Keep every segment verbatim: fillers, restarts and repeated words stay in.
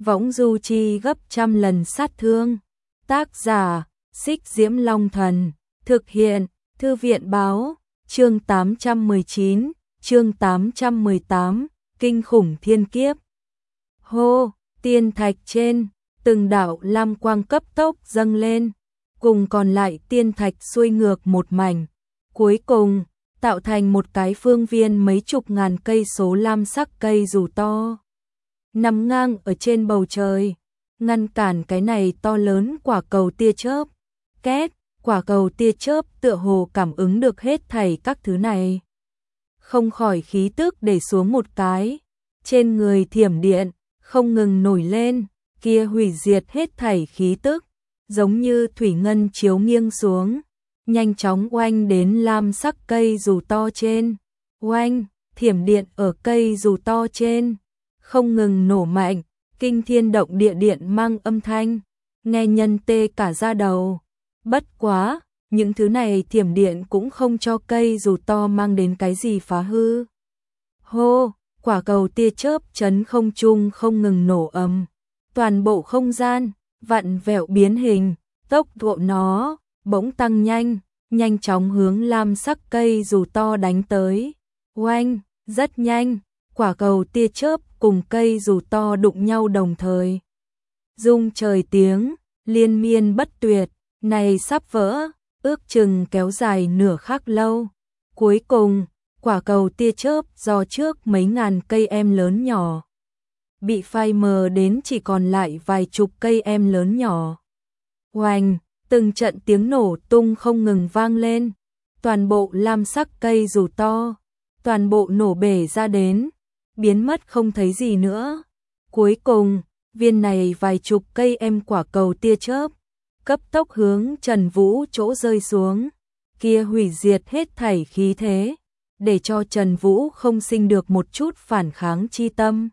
võng du chi gấp trăm lần sát thương. Tác giả, Xích Diễm Long Thần, thực hiện, Thư viện Báo, chương tám trăm mười chín, chương tám trăm mười tám, kinh khủng thiên kiếp. Hô, tiên thạch trên, từng đạo lam quang cấp tốc dâng lên, cùng còn lại tiên thạch xuôi ngược một mảnh. Cuối cùng, tạo thành một cái phương viên mấy chục ngàn cây số lam sắc cây dù to. Nằm ngang ở trên bầu trời, ngăn cản cái này to lớn quả cầu tia chớp. Két, quả cầu tia chớp tựa hồ cảm ứng được hết thảy các thứ này. Không khỏi khí tức để xuống một cái, trên người thiểm điện, không ngừng nổi lên, kia hủy diệt hết thảy khí tức, giống như thủy ngân chiếu nghiêng xuống, nhanh chóng oanh đến lam sắc cây dù to trên. Oanh, thiểm điện ở cây dù to trên, không ngừng nổ mạnh, kinh thiên động địa điện mang âm thanh, nghe nhân tê cả da đầu. Bất quá, những thứ này thiểm điện cũng không cho cây dù to mang đến cái gì phá hư. Hô, quả cầu tia chớp chấn không trung không ngừng nổ ầm, toàn bộ không gian vặn vẹo biến hình, tốc độ nó bỗng tăng nhanh, nhanh chóng hướng lam sắc cây dù to đánh tới. Oanh, rất nhanh, quả cầu tia chớp cùng cây dù to đụng nhau đồng thời. Rung trời tiếng, liên miên bất tuyệt, này sắp vỡ, ước chừng kéo dài nửa khắc lâu. Cuối cùng, quả cầu tia chớp do trước mấy ngàn cây em lớn nhỏ, bị phai mờ đến chỉ còn lại vài chục cây em lớn nhỏ. Oanh, từng trận tiếng nổ tung không ngừng vang lên, toàn bộ lam sắc cây dù to, toàn bộ nổ bể ra đến, biến mất không thấy gì nữa. Cuối cùng, viên này vài chục cây em quả cầu tia chớp, cấp tốc hướng Trần Vũ chỗ rơi xuống, kia hủy diệt hết thảy khí thế, để cho Trần Vũ không sinh được một chút phản kháng chi tâm.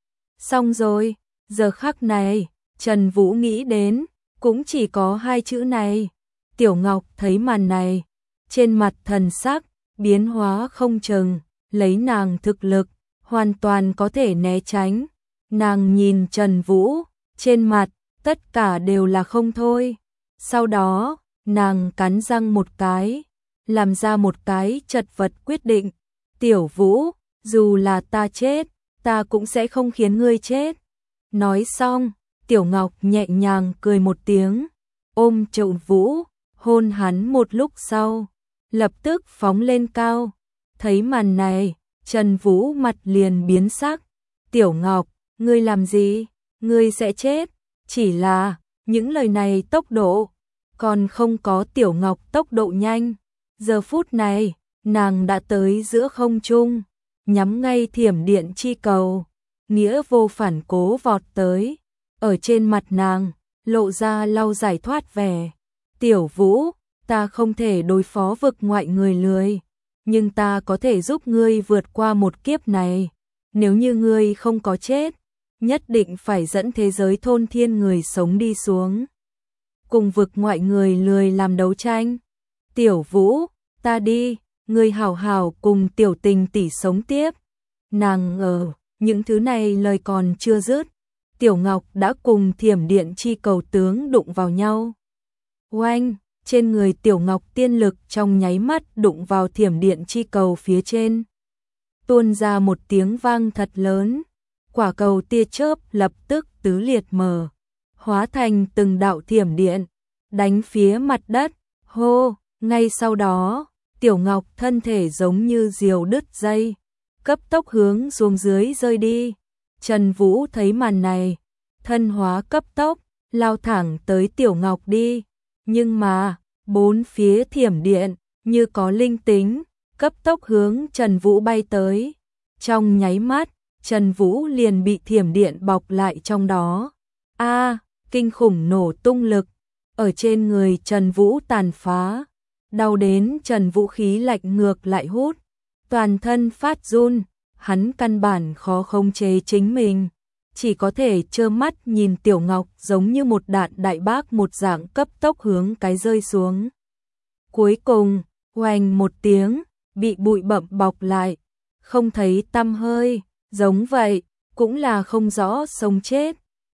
Xong rồi, giờ khắc này, Trần Vũ nghĩ đến, cũng chỉ có hai chữ này. Tiểu Ngọc thấy màn này, trên mặt thần sắc, biến hóa không chừng, lấy nàng thực lực, hoàn toàn có thể né tránh. Nàng nhìn Trần Vũ, trên mặt, tất cả đều là không thôi. Sau đó, nàng cắn răng một cái, làm ra một cái chật vật quyết định. Tiểu Vũ, dù là ta chết, ta cũng sẽ không khiến ngươi chết. Nói xong, Tiểu Ngọc nhẹ nhàng cười một tiếng, ôm Trần Vũ, hôn hắn một lúc sau, lập tức phóng lên cao. Thấy màn này, Trần Vũ mặt liền biến sắc. Tiểu Ngọc, ngươi làm gì? Ngươi sẽ chết. Chỉ là, những lời này tốc độ, còn không có Tiểu Ngọc tốc độ nhanh. Giờ phút này, nàng đã tới giữa không trung, nhắm ngay thiểm điện chi cầu, nghĩa vô phản cố vọt tới. Ở trên mặt nàng, lộ ra lau giải thoát vẻ. Tiểu Vũ, ta không thể đối phó vực ngoại người lười, nhưng ta có thể giúp ngươi vượt qua một kiếp này. Nếu như ngươi không có chết, nhất định phải dẫn thế giới thôn thiên người sống đi xuống, cùng vực ngoại người lười làm đấu tranh. Tiểu Vũ, ta đi, ngươi hảo hảo cùng Tiểu Tình tỷ sống tiếp. Nàng ở, những thứ này lời còn chưa dứt, Tiểu Ngọc đã cùng thiểm điện chi cầu tướng đụng vào nhau. Oanh, trên người Tiểu Ngọc tiên lực trong nháy mắt đụng vào thiểm điện chi cầu phía trên, tuôn ra một tiếng vang thật lớn, quả cầu tia chớp lập tức tứ liệt mở, hóa thành từng đạo thiểm điện, đánh phía mặt đất. Hô, ngay sau đó, Tiểu Ngọc thân thể giống như diều đứt dây, cấp tốc hướng xuống dưới rơi đi. Trần Vũ thấy màn này, thân hóa cấp tốc, lao thẳng tới Tiểu Ngọc đi. Nhưng mà, bốn phía thiểm điện, như có linh tính, cấp tốc hướng Trần Vũ bay tới. Trong nháy mắt, Trần Vũ liền bị thiểm điện bọc lại trong đó. A, kinh khủng nổ tung lực, ở trên người Trần Vũ tàn phá, đau đến Trần Vũ khí lạnh ngược lại hút, toàn thân phát run, hắn căn bản khó khống chế chính mình, chỉ có thể trơ mắt nhìn Tiểu Ngọc giống như một đạn đại bác một dạng cấp tốc hướng cái rơi xuống. Cuối cùng, oanh một tiếng, bị bụi bặm bọc lại, không thấy tăm hơi, giống vậy, cũng là không rõ sống chết.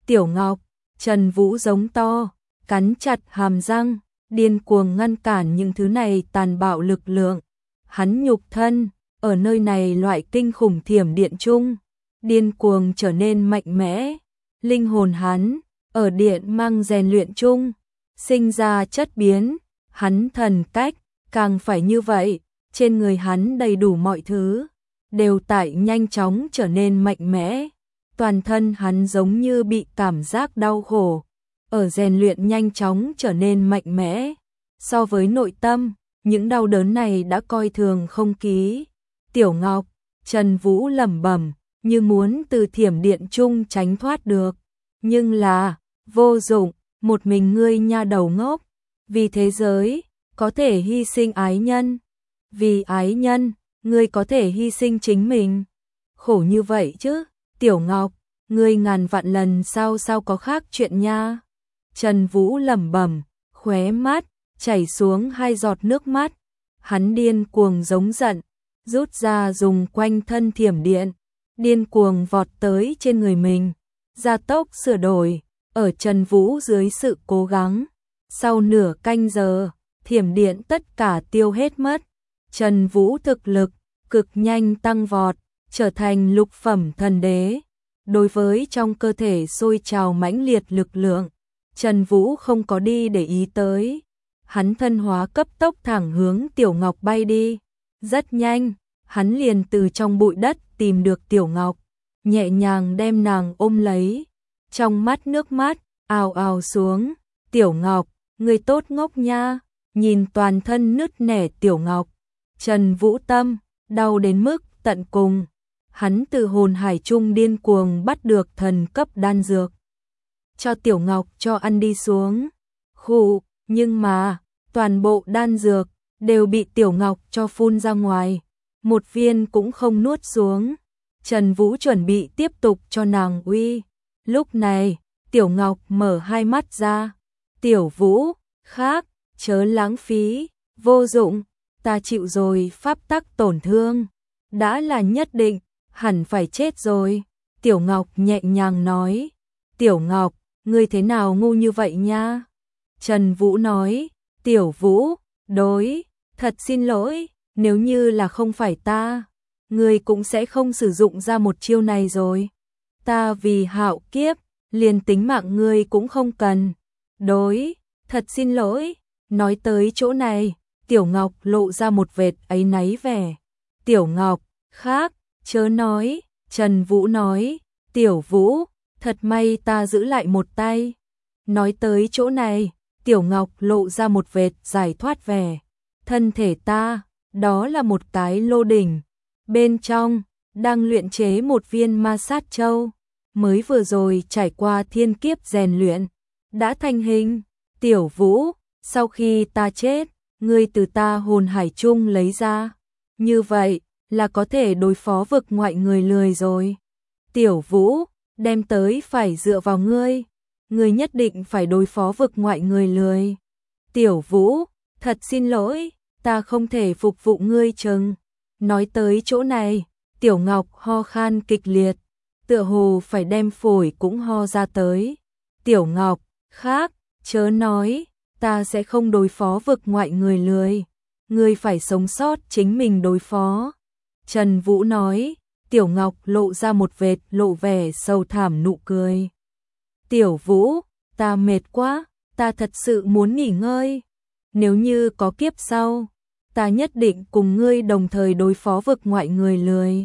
Tiểu Ngọc, Trần Vũ giống to, cắn chặt hàm răng, điên cuồng ngăn cản những thứ này tàn bạo lực lượng. Hắn nhục thân, ở nơi này loại kinh khủng thiểm điện chung, điên cuồng trở nên mạnh mẽ. Linh hồn hắn, ở điện mang rèn luyện chung, sinh ra chất biến, hắn thần cách, càng phải như vậy, trên người hắn đầy đủ mọi thứ, đều tại nhanh chóng trở nên mạnh mẽ. Toàn thân hắn giống như bị cảm giác đau khổ, ở rèn luyện nhanh chóng trở nên mạnh mẽ. So với nội tâm, những đau đớn này đã coi thường không ký. Tiểu Ngọc, Trần Vũ lẩm bẩm, như muốn từ thiểm điện chung tránh thoát được. Nhưng là, vô dụng, một mình ngươi nha đầu ngốc. Vì thế giới, có thể hy sinh ái nhân. Vì ái nhân, ngươi có thể hy sinh chính mình. Khổ như vậy chứ, Tiểu Ngọc, ngươi ngàn vạn lần sao sao có khác chuyện nha. Trần Vũ lẩm bẩm, khóe mắt chảy xuống hai giọt nước mắt. Hắn điên cuồng giống giận, rút ra dùng quanh thân thiểm điện, điên cuồng vọt tới trên người mình, gia tốc sửa đổi. Ở Trần Vũ dưới sự cố gắng, sau nửa canh giờ, thiểm điện tất cả tiêu hết mất. Trần Vũ thực lực cực nhanh tăng vọt, trở thành lục phẩm thần đế. Đối với trong cơ thể sôi trào mãnh liệt lực lượng, Trần Vũ không có đi để ý tới. Hắn thân hóa cấp tốc thẳng hướng Tiểu Ngọc bay đi. Rất nhanh, hắn liền từ trong bụi đất tìm được Tiểu Ngọc, nhẹ nhàng đem nàng ôm lấy. Trong mắt nước mắt ào ào xuống. Tiểu Ngọc, người tốt ngốc nha. Nhìn toàn thân nứt nẻ Tiểu Ngọc, Trần Vũ tâm đau đến mức tận cùng. Hắn từ hồn hải trung điên cuồng bắt được thần cấp đan dược, cho Tiểu Ngọc cho ăn đi xuống. Khụ, nhưng mà toàn bộ đan dược đều bị Tiểu Ngọc cho phun ra ngoài, một viên cũng không nuốt xuống. Trần Vũ chuẩn bị tiếp tục cho nàng uy. Lúc này, Tiểu Ngọc mở hai mắt ra. Tiểu Vũ, khác, chớ lãng phí, vô dụng, ta chịu rồi. Pháp tắc tổn thương, đã là nhất định, hẳn phải chết rồi. Tiểu Ngọc nhẹ nhàng nói. Tiểu Ngọc, ngươi thế nào ngu như vậy nha? Trần Vũ nói. Tiểu Vũ, đối, thật xin lỗi, nếu như là không phải ta, ngươi cũng sẽ không sử dụng ra một chiêu này rồi. Ta vì hạo kiếp, liền tính mạng ngươi cũng không cần. Đối, thật xin lỗi. Nói tới chỗ này, Tiểu Ngọc lộ ra một vệt áy náy vẻ. Tiểu Ngọc, khác, chớ nói. Trần Vũ nói. Tiểu Vũ, thật may ta giữ lại một tay. Nói tới chỗ này, Tiểu Ngọc lộ ra một vệt giải thoát vẻ. Thân thể ta, đó là một cái lô đỉnh. Bên trong, đang luyện chế một viên ma sát châu. Mới vừa rồi trải qua thiên kiếp rèn luyện, đã thành hình. Tiểu Vũ, sau khi ta chết, ngươi từ ta hồn hải chung lấy ra. Như vậy, là có thể đối phó vực ngoại người lười rồi. Tiểu Vũ, đem tới phải dựa vào ngươi. Ngươi nhất định phải đối phó vực ngoại người lười. Tiểu Vũ, thật xin lỗi, ta không thể phục vụ ngươi chừng. Nói tới chỗ này, Tiểu Ngọc ho khan kịch liệt, tựa hồ phải đem phổi cũng ho ra tới. Tiểu Ngọc, khác, chớ nói, ta sẽ không đối phó vực ngoại người lười. Ngươi phải sống sót chính mình đối phó. Trần Vũ nói. Tiểu Ngọc lộ ra một vệt lộ vẻ sầu thảm nụ cười. Tiểu Vũ, ta mệt quá, ta thật sự muốn nghỉ ngơi. Nếu như có kiếp sau, ta nhất định cùng ngươi đồng thời đối phó vực ngoại người lười.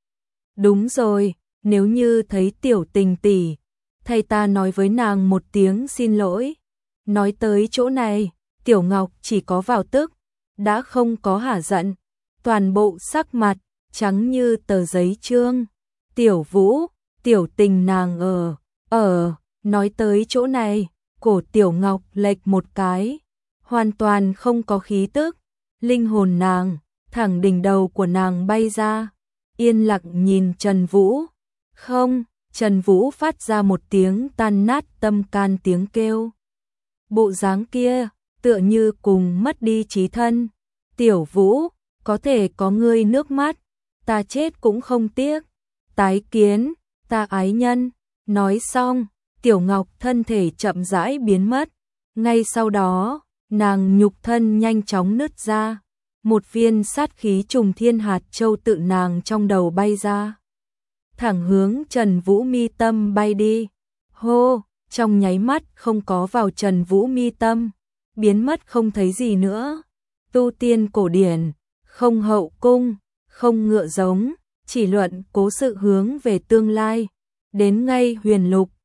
Đúng rồi, nếu như thấy Tiểu Tình tỷ, thay ta nói với nàng một tiếng xin lỗi. Nói tới chỗ này, Tiểu Ngọc chỉ có vào tức, đã không có hả giận, toàn bộ sắc mặt trắng như tờ giấy trương. Tiểu Vũ, Tiểu Tình nàng ở, ở, nói tới chỗ này, cổ Tiểu Ngọc lệch một cái, hoàn toàn không có khí tức. Linh hồn nàng, thẳng đỉnh đầu của nàng bay ra, yên lặng nhìn Trần Vũ. Không, Trần Vũ phát ra một tiếng tan nát tâm can tiếng kêu. Bộ dáng kia, tựa như cùng mất đi trí thân. Tiểu Vũ, có thể có ngươi nước mắt, ta chết cũng không tiếc. Tái kiến, ta ái nhân. Nói xong, Tiểu Ngọc thân thể chậm rãi biến mất, ngay sau đó, nàng nhục thân nhanh chóng nứt ra, một viên sát khí trùng thiên hạt châu tự nàng trong đầu bay ra, thẳng hướng Trần Vũ mi tâm bay đi. Hô, trong nháy mắt không có vào Trần Vũ mi tâm, biến mất không thấy gì nữa. Tu tiên cổ điển, không hậu cung, không ngựa giống, chỉ luận cố sự hướng về tương lai, đến ngay huyền lục,